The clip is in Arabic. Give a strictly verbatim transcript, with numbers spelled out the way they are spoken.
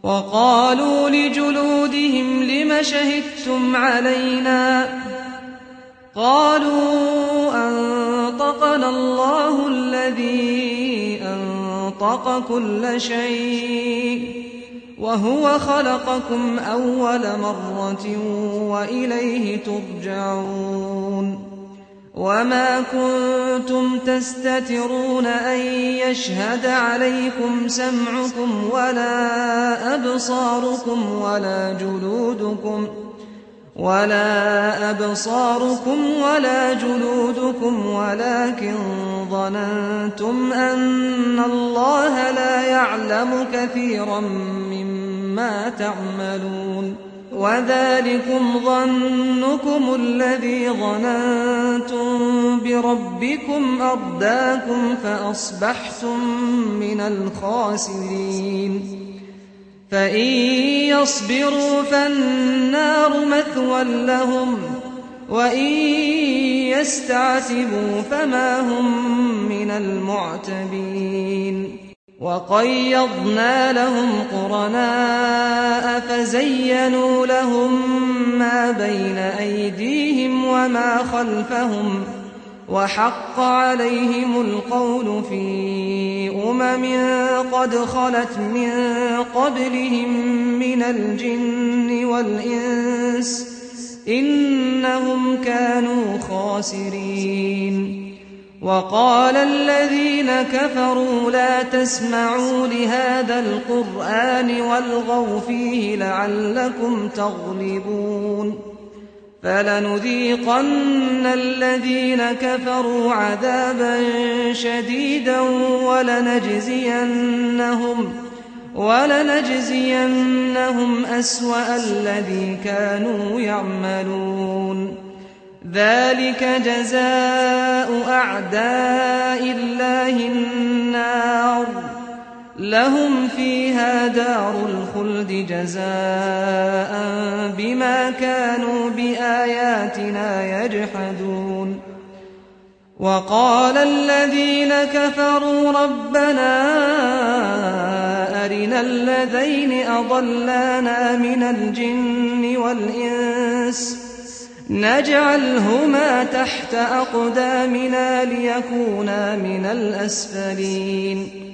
وقالوا لجلودهم لم شهدتم علينا قالوا أنطقنا الله الذي أنطق كل شيء وهو خلقكم أول مرة وإليه ترجعون وما كنتم تستترون أن يشهد عليكم سمعكم ولا أبصاركم ولا جلودكم ولا أبصاركم ولا جلودكم ولكن ظننتم أن الله لا يعلم كثيرا مما تعملون وذلكم ظنكم الذي ظننتم بربكم أرداكم فأصبحتم من الخاسرين فإن يصبروا فالنار مثوى لهم وإن يستعتبوا فما هم من المعتبين وقيضنا لهم قرناء فزينوا لهم ما بين أيديهم وما خلفهم وحق عليهم القول في أمم قد خلت من قبلهم من الجن والإنس إنهم كانوا خاسرين وقال الذين كفروا لا تسمعوا لهذا القرآن والغوا فيه لعلكم تغلبون فلنذيقن الذين كفروا عذابا شديدا ولنجزينهم ولنجزينهم أسوأ الذي كانوا يعملون ذلك جزاء أعداء الله النار لهم فيها دار الخلد جزاء بما كانوا بآياتنا يجحدون وقال الذين كفروا ربنا أرنا الذين أضلانا من الجن والإنس نجعلهما تحت أقدامنا ليكونا من الأسفلين